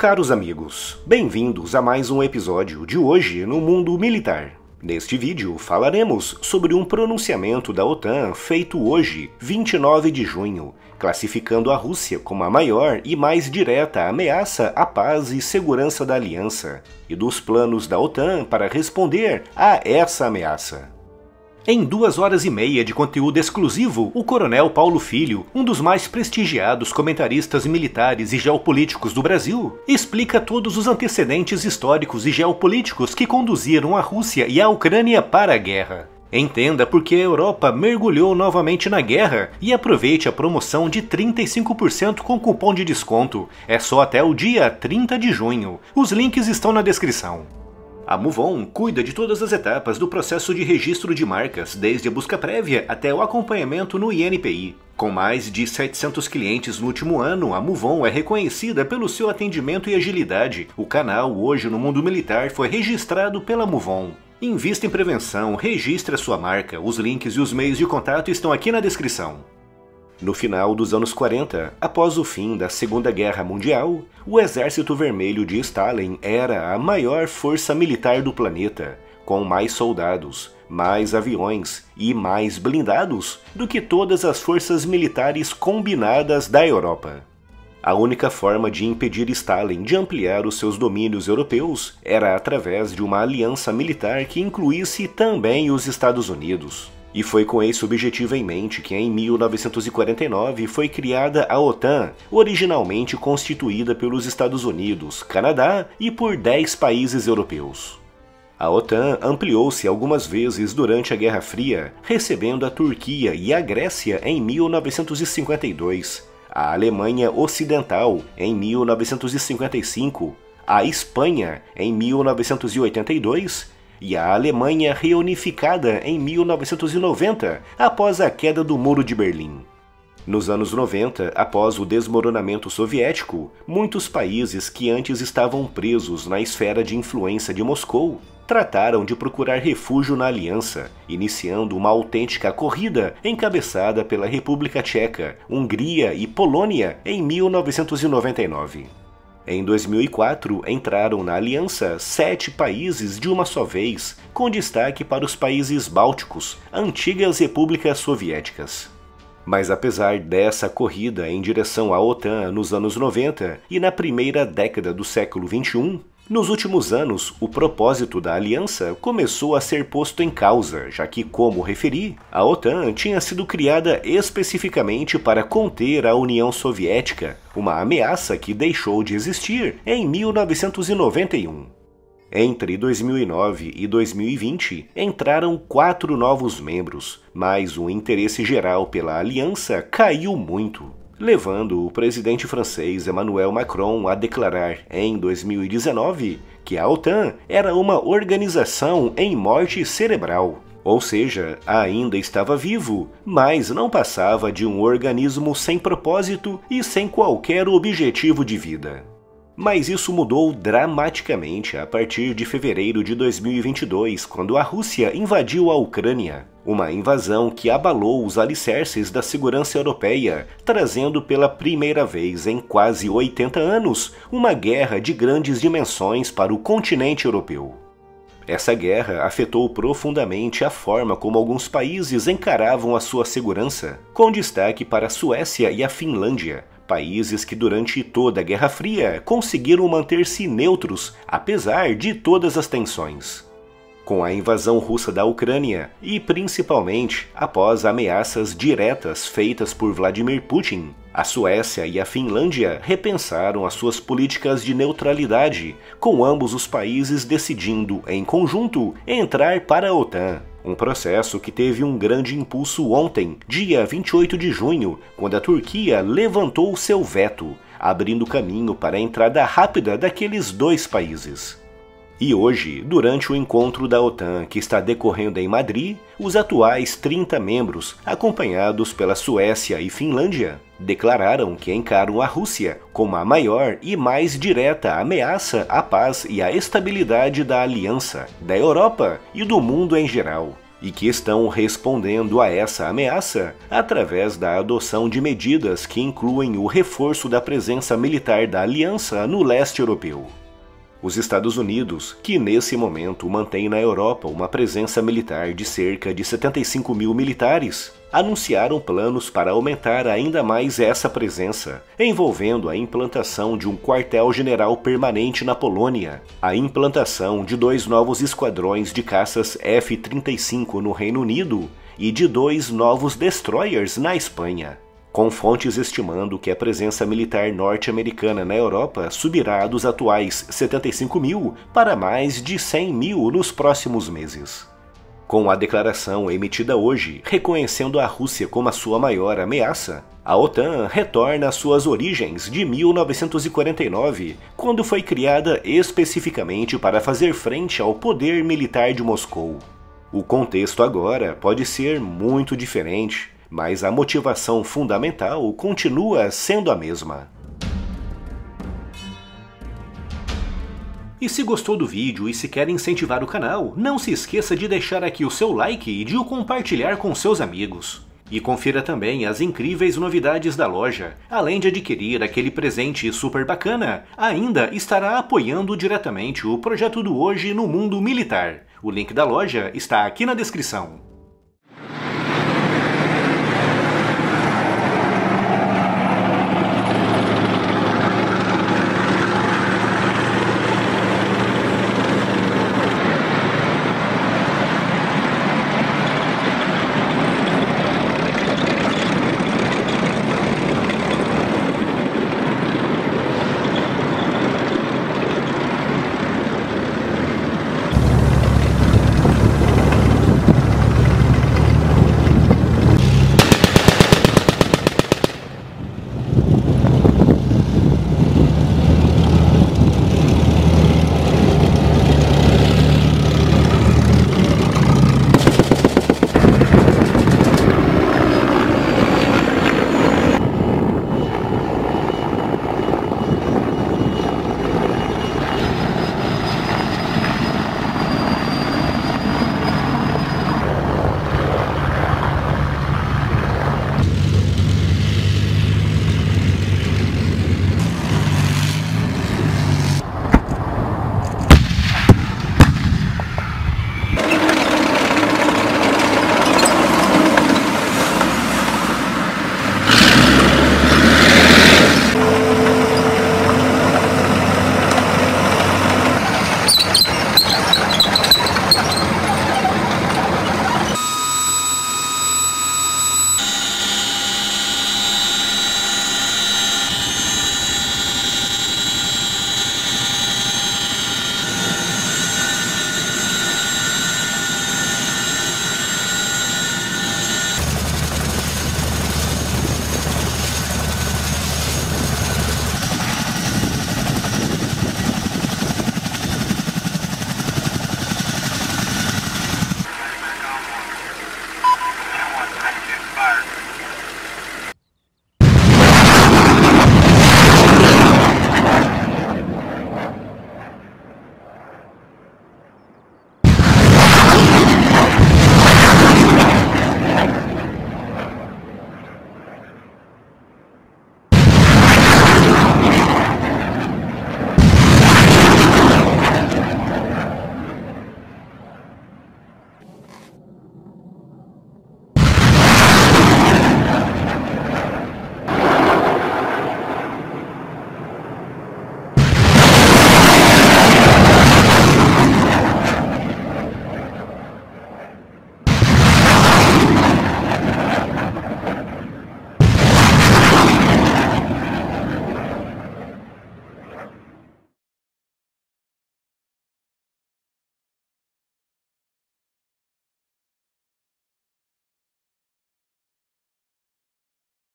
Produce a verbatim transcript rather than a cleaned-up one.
Caros amigos, bem-vindos a mais um episódio de Hoje no Mundo Militar. Neste vídeo falaremos sobre um pronunciamento da OTAN feito hoje, vinte e nove de junho, classificando a Rússia como a maior e mais direta ameaça à paz e segurança da aliança, e dos planos da OTAN para responder a essa ameaça. Em duas horas e meia de conteúdo exclusivo, o Coronel Paulo Filho, um dos mais prestigiados comentaristas militares e geopolíticos do Brasil, explica todos os antecedentes históricos e geopolíticos que conduziram a Rússia e a Ucrânia para a guerra. Entenda por que a Europa mergulhou novamente na guerra e aproveite a promoção de trinta e cinco por cento com cupom de desconto. É só até o dia trinta de junho. Os links estão na descrição. A MUVON cuida de todas as etapas do processo de registro de marcas, desde a busca prévia até o acompanhamento no I N P I. Com mais de setecentos clientes no último ano, a MUVON é reconhecida pelo seu atendimento e agilidade. O canal Hoje no Mundo Militar foi registrado pela MUVON. Invista em prevenção, registre a sua marca, os links e os meios de contato estão aqui na descrição. No final dos anos quarenta, após o fim da Segunda Guerra Mundial, o Exército Vermelho de Stalin era a maior força militar do planeta, com mais soldados, mais aviões e mais blindados do que todas as forças militares combinadas da Europa. A única forma de impedir Stalin de ampliar os seus domínios europeus era através de uma aliança militar que incluísse também os Estados Unidos. E foi com esse objetivo em mente que em mil novecentos e quarenta e nove foi criada a OTAN, originalmente constituída pelos Estados Unidos, Canadá e por dez países europeus. A OTAN ampliou-se algumas vezes durante a Guerra Fria, recebendo a Turquia e a Grécia em mil novecentos e cinquenta e dois, a Alemanha Ocidental em mil novecentos e cinquenta e cinco, a Espanha em mil novecentos e oitenta e dois e a Alemanha reunificada em mil novecentos e noventa, após a queda do Muro de Berlim. Nos anos noventa, após o desmoronamento soviético, muitos países que antes estavam presos na esfera de influência de Moscou trataram de procurar refúgio na aliança, iniciando uma autêntica corrida encabeçada pela República Tcheca, Hungria e Polônia em mil novecentos e noventa e nove. Em dois mil e quatro, entraram na aliança sete países de uma só vez, com destaque para os países bálticos, antigas repúblicas soviéticas. Mas apesar dessa corrida em direção à OTAN nos anos noventa e na primeira década do século vinte e um, nos últimos anos, o propósito da aliança começou a ser posto em causa, já que, como referi, a OTAN tinha sido criada especificamente para conter a União Soviética, uma ameaça que deixou de existir em mil novecentos e noventa e um. Entre dois mil e nove e dois mil e vinte, entraram quatro novos membros, mas o interesse geral pela aliança caiu muito, levando o presidente francês Emmanuel Macron a declarar em dois mil e dezenove que a OTAN era uma organização em morte cerebral, ou seja, ainda estava vivo, mas não passava de um organismo sem propósito e sem qualquer objetivo de vida. Mas isso mudou dramaticamente a partir de fevereiro de dois mil e vinte e dois, quando a Rússia invadiu a Ucrânia. Uma invasão que abalou os alicerces da segurança europeia, trazendo pela primeira vez em quase oitenta anos uma guerra de grandes dimensões para o continente europeu. Essa guerra afetou profundamente a forma como alguns países encaravam a sua segurança, com destaque para a Suécia e a Finlândia, países que durante toda a Guerra Fria conseguiram manter-se neutros, apesar de todas as tensões. Com a invasão russa da Ucrânia e principalmente após ameaças diretas feitas por Vladimir Putin, a Suécia e a Finlândia repensaram as suas políticas de neutralidade, com ambos os países decidindo, em conjunto, entrar para a OTAN. Um processo que teve um grande impulso ontem, dia vinte e oito de junho, quando a Turquia levantou seu veto, abrindo caminho para a entrada rápida daqueles dois países. E hoje, durante o encontro da OTAN que está decorrendo em Madrid, os atuais trinta membros, acompanhados pela Suécia e Finlândia, declararam que encaram a Rússia como a maior e mais direta ameaça à paz e à estabilidade da aliança, da Europa e do mundo em geral. e que estão respondendo a essa ameaça através da adoção de medidas que incluem o reforço da presença militar da aliança no leste europeu. Os Estados Unidos, que nesse momento mantém na Europa uma presença militar de cerca de setenta e cinco mil militares, anunciaram planos para aumentar ainda mais essa presença, envolvendo a implantação de um quartel-general permanente na Polônia, a implantação de dois novos esquadrões de caças F trinta e cinco no Reino Unido e de dois novos destroyers na Espanha, com fontes estimando que a presença militar norte-americana na Europa subirá dos atuais setenta e cinco mil para mais de cem mil nos próximos meses. Com a declaração emitida hoje, reconhecendo a Rússia como a sua maior ameaça, a OTAN retorna às suas origens de mil novecentos e quarenta e nove, quando foi criada especificamente para fazer frente ao poder militar de Moscou. O contexto agora pode ser muito diferente, mas a motivação fundamental continua sendo a mesma. E se gostou do vídeo e se quer incentivar o canal, não se esqueça de deixar aqui o seu like e de o compartilhar com seus amigos. E confira também as incríveis novidades da loja. Além de adquirir aquele presente super bacana, ainda estará apoiando diretamente o projeto do Hoje no Mundo Militar. O link da loja está aqui na descrição.